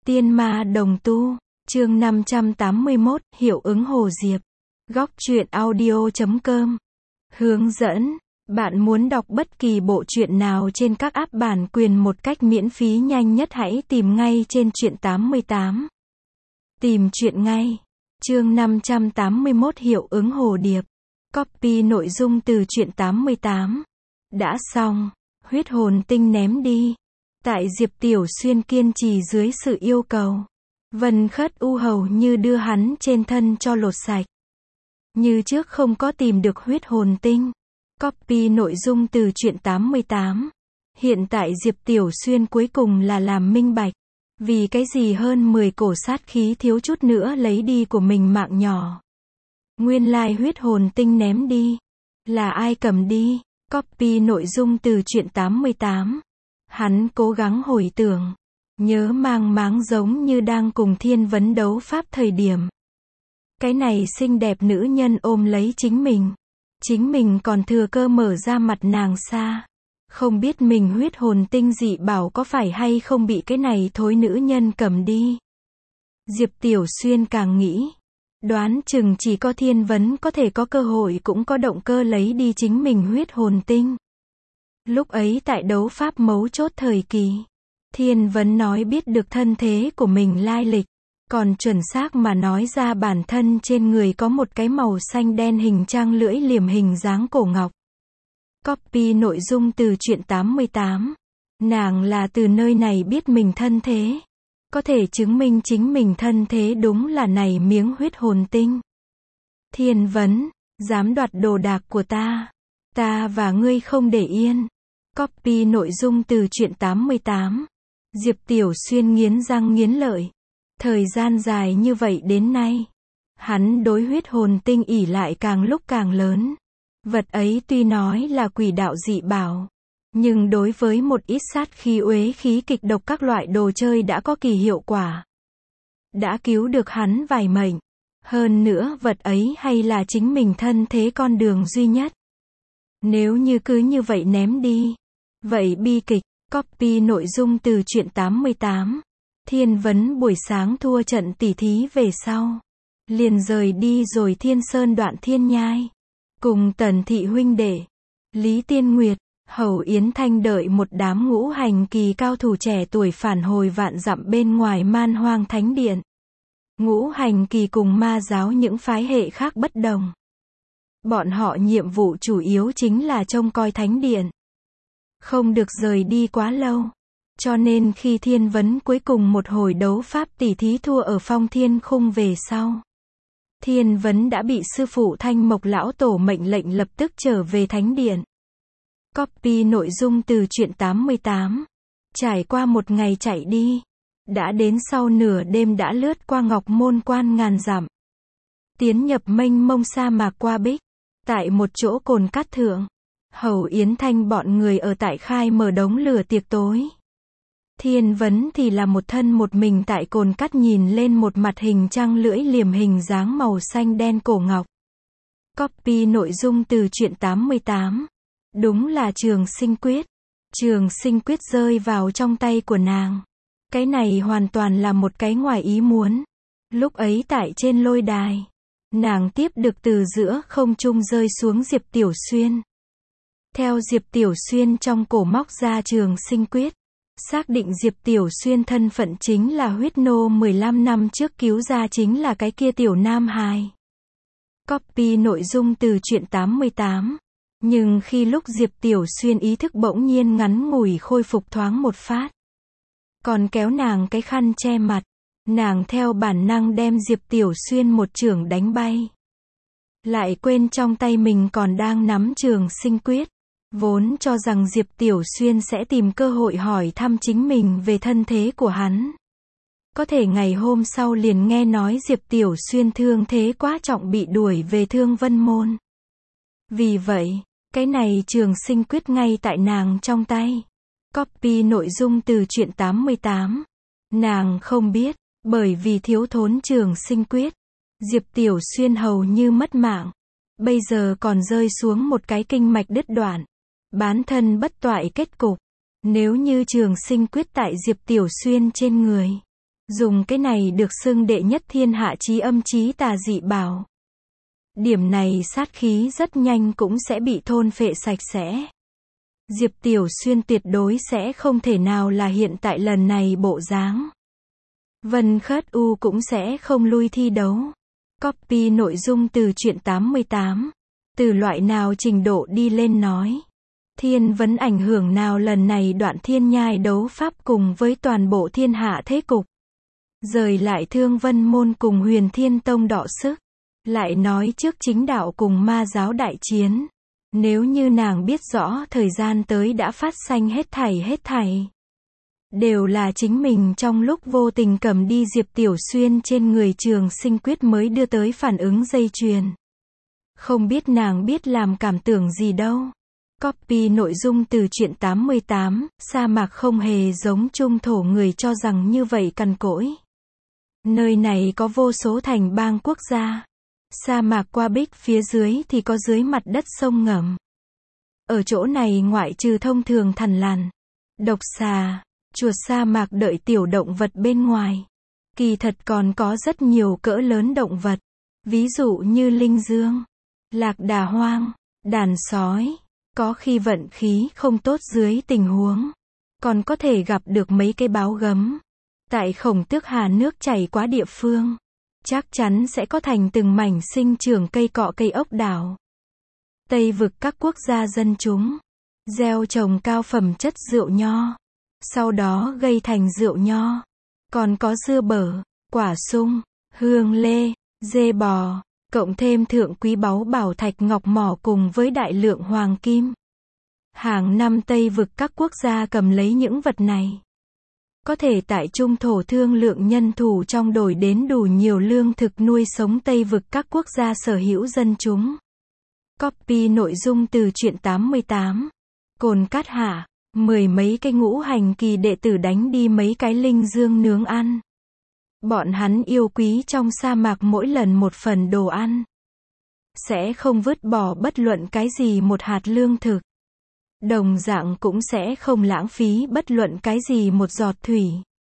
Tiên ma đồng tu, chương 581, hiệu ứng Hồ Diệp. Góc truyện audio.com. Hướng dẫn, bạn muốn đọc bất kỳ bộ truyện nào trên các app bản quyền một cách miễn phí nhanh nhất hãy tìm ngay trên truyện 88. Tìm truyện ngay. Chương 581 hiệu ứng Hồ Điệp. Copy nội dung từ truyện 88. Đã xong, huyết hồn tinh ném đi. Tại Diệp Tiểu Xuyên kiên trì dưới sự yêu cầu, Vân Khất U hầu như đưa hắn trên thân cho lột sạch. Như trước không có tìm được huyết hồn tinh. Copy nội dung từ truyện 88. Hiện tại Diệp Tiểu Xuyên cuối cùng là làm minh bạch. Vì cái gì hơn 10 cổ sát khí thiếu chút nữa lấy đi của mình mạng nhỏ. Nguyên lai huyết hồn tinh ném đi. Là ai cầm đi? Copy nội dung từ truyện 88. Hắn cố gắng hồi tưởng, nhớ mang máng giống như đang cùng Thiên Vấn đấu pháp thời điểm. Cái này xinh đẹp nữ nhân ôm lấy chính mình còn thừa cơ mở ra mặt nàng xa. Không biết mình huyết hồn tinh dị bảo có phải hay không bị cái này thối nữ nhân cầm đi. Diệp Tiểu Xuyên càng nghĩ, đoán chừng chỉ có Thiên Vấn có thể có cơ hội cũng có động cơ lấy đi chính mình huyết hồn tinh. Lúc ấy tại đấu pháp mấu chốt thời kỳ, Thiên Vấn nói biết được thân thế của mình lai lịch, còn chuẩn xác mà nói ra bản thân trên người có một cái màu xanh đen hình trang lưỡi liềm hình dáng cổ ngọc. Copy nội dung từ truyện 88. Nàng là từ nơi này biết mình thân thế, có thể chứng minh chính mình thân thế đúng là này miếng huyết hồn tinh. Thiên Vấn, dám đoạt đồ đạc của ta và ngươi không để yên. Copy nội dung từ truyện 88. Diệp Tiểu Xuyên nghiến răng nghiến lợi. Thời gian dài như vậy đến nay, hắn đối huyết hồn tinh ỷ lại càng lúc càng lớn. Vật ấy tuy nói là quỷ đạo dị bảo, nhưng đối với một ít sát khí uế khí kịch độc các loại đồ chơi đã có kỳ hiệu quả. Đã cứu được hắn vài mệnh. Hơn nữa vật ấy hay là chính mình thân thế con đường duy nhất. Nếu như cứ như vậy ném đi, vậy bi kịch. Copy nội dung từ truyện 88. Thiên Vấn buổi sáng thua trận tỉ thí về sau, liền rời đi rồi Thiên Sơn đoạn thiên nhai. Cùng Tần thị huynh đệ, Lý Tiên Nguyệt, Hầu Yến Thanh đợi một đám ngũ hành kỳ cao thủ trẻ tuổi phản hồi vạn dặm bên ngoài Man Hoang Thánh Điện. Ngũ hành kỳ cùng ma giáo những phái hệ khác bất đồng. Bọn họ nhiệm vụ chủ yếu chính là trông coi Thánh Điện. Không được rời đi quá lâu. Cho nên khi Thiên Vấn cuối cùng một hồi đấu pháp tỉ thí thua ở Phong Thiên Khung về sau, Thiên Vấn đã bị sư phụ Thanh Mộc lão tổ mệnh lệnh lập tức trở về Thánh Điện. Copy nội dung từ truyện 88. Trải qua một ngày chạy đi, đã đến sau nửa đêm đã lướt qua Ngọc Môn Quan ngàn dặm, tiến nhập mênh mông sa mạc qua Bích. Tại một chỗ cồn cát thượng, Hầu Yến Thanh bọn người ở tại khai mở đống lửa tiệc tối. Thiên Vấn thì là một thân một mình tại cồn cát nhìn lên một mặt hình trang lưỡi liềm hình dáng màu xanh đen cổ ngọc. Copy nội dung từ truyện 88. Đúng là Trường Sinh Quyết. Trường Sinh Quyết rơi vào trong tay của nàng. Cái này hoàn toàn là một cái ngoài ý muốn. Lúc ấy tại trên lôi đài, nàng tiếp được từ giữa không trung rơi xuống Diệp Tiểu Xuyên. Theo Diệp Tiểu Xuyên trong cổ móc ra Trường Sinh Quyết, xác định Diệp Tiểu Xuyên thân phận chính là huyết nô 15 năm trước cứu ra chính là cái kia tiểu nam hài. Copy nội dung từ truyện 88. Nhưng khi lúc Diệp Tiểu Xuyên ý thức bỗng nhiên ngắn ngủi khôi phục thoáng một phát, còn kéo nàng cái khăn che mặt, nàng theo bản năng đem Diệp Tiểu Xuyên một chưởng đánh bay. Lại quên trong tay mình còn đang nắm Trường Sinh Quyết. Vốn cho rằng Diệp Tiểu Xuyên sẽ tìm cơ hội hỏi thăm chính mình về thân thế của hắn. Có thể ngày hôm sau liền nghe nói Diệp Tiểu Xuyên thương thế quá trọng bị đuổi về Thương Vân Môn. Vì vậy, cái này Trường Sinh Quyết ngay tại nàng trong tay. Copy nội dung từ truyện 88. Nàng không biết, bởi vì thiếu thốn Trường Sinh Quyết, Diệp Tiểu Xuyên hầu như mất mạng. Bây giờ còn rơi xuống một cái kinh mạch đứt đoạn, bán thân bất toại kết cục. Nếu như Trường Sinh Quyết tại Diệp Tiểu Xuyên trên người, Dùng cái này được xưng đệ nhất thiên hạ chí âm chí tà dị bảo. Điểm này sát khí rất nhanh cũng sẽ bị thôn phệ sạch sẽ. Diệp Tiểu Xuyên tuyệt đối sẽ không thể nào là hiện tại lần này bộ dáng. Vân Khất U cũng sẽ không lui thi đấu. Copy nội dung từ truyện 88. Từ loại nào trình độ đi lên nói. Thiên vấn ảnh hưởng nào lần này đoạn thiên nhai đấu pháp cùng với toàn bộ thiên hạ thế cục. Rời lại Thương Vân Môn cùng Huyền Thiên Tông đọ sức. Lại nói trước chính đạo cùng ma giáo đại chiến. Nếu như nàng biết rõ thời gian tới đã phát sanh hết thảy. Đều là chính mình trong lúc vô tình cầm đi Diệp Tiểu Xuyên trên người Trường Sinh Quyết mới đưa tới phản ứng dây chuyền. Không biết nàng biết làm cảm tưởng gì đâu. Copy nội dung từ truyện 88, sa mạc không hề giống trung thổ người cho rằng như vậy cằn cỗi. Nơi này có vô số thành bang quốc gia. Sa mạc qua bích phía dưới thì có dưới mặt đất sông ngầm. Ở chỗ này ngoại trừ thông thường thằn lằn, độc xà, chuột sa mạc đợi tiểu động vật bên ngoài. Kỳ thật còn có rất nhiều cỡ lớn động vật. Ví dụ như linh dương, lạc đà hoang, đàn sói. Có khi vận khí không tốt dưới tình huống. Còn có thể gặp được mấy cái báo gấm. Tại Khổng Tước Hà nước chảy qua địa phương. Chắc chắn sẽ có thành từng mảnh sinh trưởng cây cọ cây ốc đảo. Tây vực các quốc gia dân chúng. Gieo trồng cao phẩm chất rượu nho. Sau đó gây thành rượu nho. Còn có dưa bở, quả sung, hương lê, dê bò. Cộng thêm thượng quý báu bảo thạch ngọc mỏ cùng với đại lượng hoàng kim. Hàng năm Tây vực các quốc gia cầm lấy những vật này. Có thể tại trung thổ thương lượng nhân thủ trong đổi đến đủ nhiều lương thực nuôi sống Tây vực các quốc gia sở hữu dân chúng. Copy nội dung từ truyện 88. Cồn Cát Hạ, 10 mấy cái ngũ hành kỳ đệ tử đánh đi mấy cái linh dương nướng ăn. Bọn hắn yêu quý trong sa mạc mỗi lần một phần đồ ăn. Sẽ không vứt bỏ bất luận cái gì một hạt lương thực. Đồng dạng cũng sẽ không lãng phí bất luận cái gì một giọt thủy.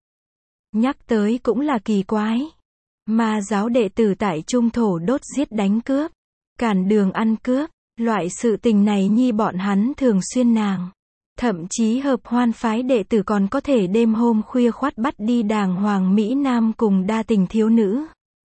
Nhắc tới cũng là kỳ quái. Ma giáo đệ tử tại trung thổ đốt giết đánh cướp. Cản đường ăn cướp. Loại sự tình này nhi bọn hắn thường xuyên nàng. Thậm chí hợp hoan phái đệ tử còn có thể đêm hôm khuya khoắt bắt đi đàng hoàng Mỹ Nam cùng đa tình thiếu nữ.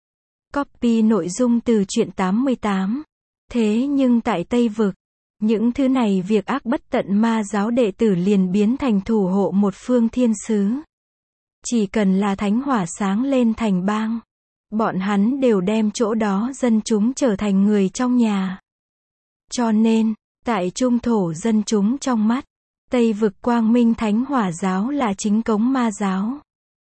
Copy nội dung từ truyện 88. Thế nhưng tại Tây Vực, những thứ này việc ác bất tận ma giáo đệ tử liền biến thành thủ hộ một phương thiên sứ. Chỉ cần là thánh hỏa sáng lên thành bang, bọn hắn đều đem chỗ đó dân chúng trở thành người trong nhà. Cho nên, tại trung thổ dân chúng trong mắt, Tây vực Quang Minh Thánh Hỏa giáo là chính cống ma giáo.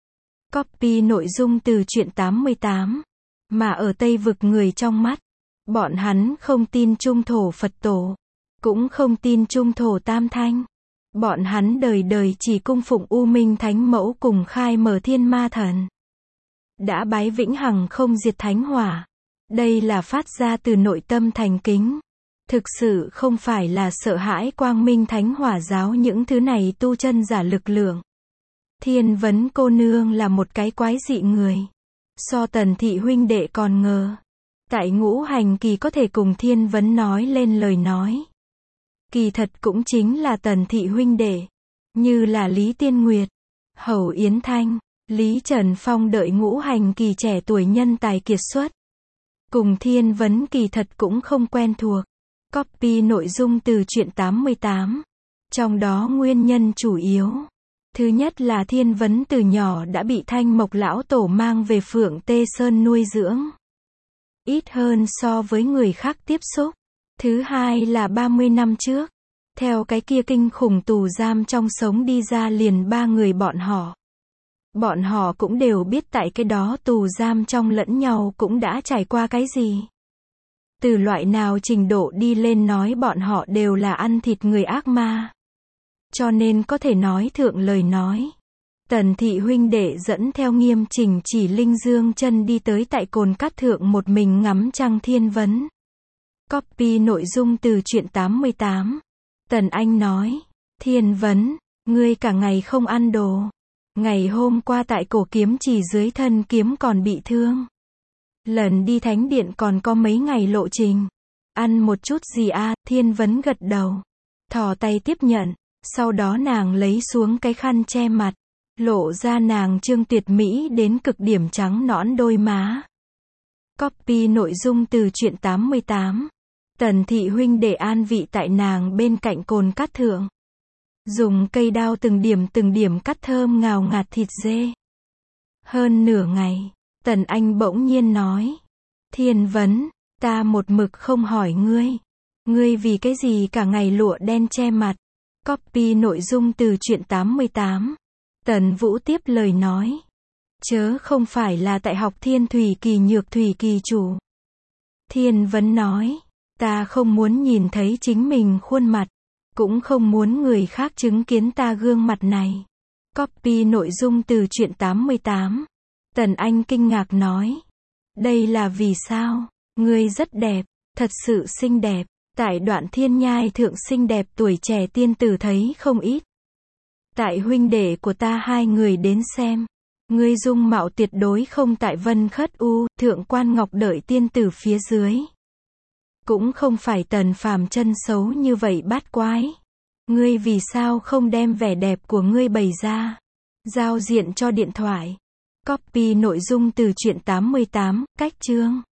Copy nội dung từ truyện 88. Mà ở Tây vực người trong mắt, bọn hắn không tin trung thổ Phật tổ, cũng không tin trung thổ Tam Thanh. Bọn hắn đời đời chỉ cung phụng U Minh Thánh Mẫu cùng khai mở Thiên Ma Thần. Đã bái vĩnh hằng không diệt Thánh Hỏa. Đây là phát ra từ nội tâm thành kính. Thực sự không phải là sợ hãi Quang Minh Thánh Hỏa giáo những thứ này tu chân giả lực lượng. Thiên Vấn cô nương là một cái quái dị người. So Tần thị huynh đệ còn ngờ. Tại ngũ hành kỳ có thể cùng Thiên Vấn nói lên lời nói. Kỳ thật cũng chính là Tần thị huynh đệ. Như là Lý Tiên Nguyệt, Hầu Yến Thanh, Lý Trần Phong đợi ngũ hành kỳ trẻ tuổi nhân tài kiệt xuất. Cùng Thiên Vấn kỳ thật cũng không quen thuộc. Copy nội dung từ truyện 88. Trong đó nguyên nhân chủ yếu. Thứ nhất là Thiên Vấn từ nhỏ đã bị Thanh Mộc lão tổ mang về Phượng Tê Sơn nuôi dưỡng. Ít hơn so với người khác tiếp xúc. Thứ hai là 30 năm trước. Theo cái kia kinh khủng tù giam trong sống đi ra liền 3 người bọn họ. Bọn họ cũng đều biết tại cái đó tù giam trong lẫn nhau cũng đã trải qua cái gì. Từ loại nào trình độ đi lên nói bọn họ đều là ăn thịt người ác ma. Cho nên có thể nói thượng lời nói. Tần thị huynh đệ dẫn theo Nghiêm Chỉnh chỉ Linh Dương chân đi tới tại Cồn Cát Thượng một mình ngắm trăng Thiên Vấn. Copy nội dung từ truyện 88. Tần Anh nói, Thiên Vấn, ngươi cả ngày không ăn đồ. Ngày hôm qua tại cổ kiếm chỉ dưới thân kiếm còn bị thương. Lần đi thánh điện còn có mấy ngày lộ trình. Ăn một chút gì à, Thiên Vấn gật đầu. Thò tay tiếp nhận. Sau đó nàng lấy xuống cái khăn che mặt. Lộ ra nàng trương tuyệt mỹ đến cực điểm trắng nõn đôi má. Copy nội dung từ truyện 88. Tần thị huynh để an vị tại nàng bên cạnh cồn cát thượng. Dùng cây đao từng điểm cắt thơm ngào ngạt thịt dê. Hơn nửa ngày, Tần Anh bỗng nhiên nói. Thiên Vấn, ta một mực không hỏi ngươi. Ngươi vì cái gì cả ngày lụa đen che mặt. Copy nội dung từ truyện 88. Tần Vũ tiếp lời nói. Chớ không phải là tại học Thiên Thủy Kỳ Nhược Thủy Kỳ chủ. Thiên Vấn nói. Ta không muốn nhìn thấy chính mình khuôn mặt. Cũng không muốn người khác chứng kiến ta gương mặt này. Copy nội dung từ truyện 88. Tần Anh kinh ngạc nói. Đây là vì sao? Ngươi rất đẹp, thật sự xinh đẹp. Tại Đoạn Thiên Nhai thượng xinh đẹp tuổi trẻ tiên tử thấy không ít. Tại huynh đệ của ta hai người đến xem. Ngươi dung mạo tuyệt đối không tại Vân Khất U, Thượng Quan Ngọc đợi tiên tử phía dưới. Cũng không phải Tần Phàm chân xấu như vậy bát quái. Ngươi vì sao không đem vẻ đẹp của ngươi bày ra? Giao diện cho điện thoại. Copy nội dung từ truyện 88, cách chương.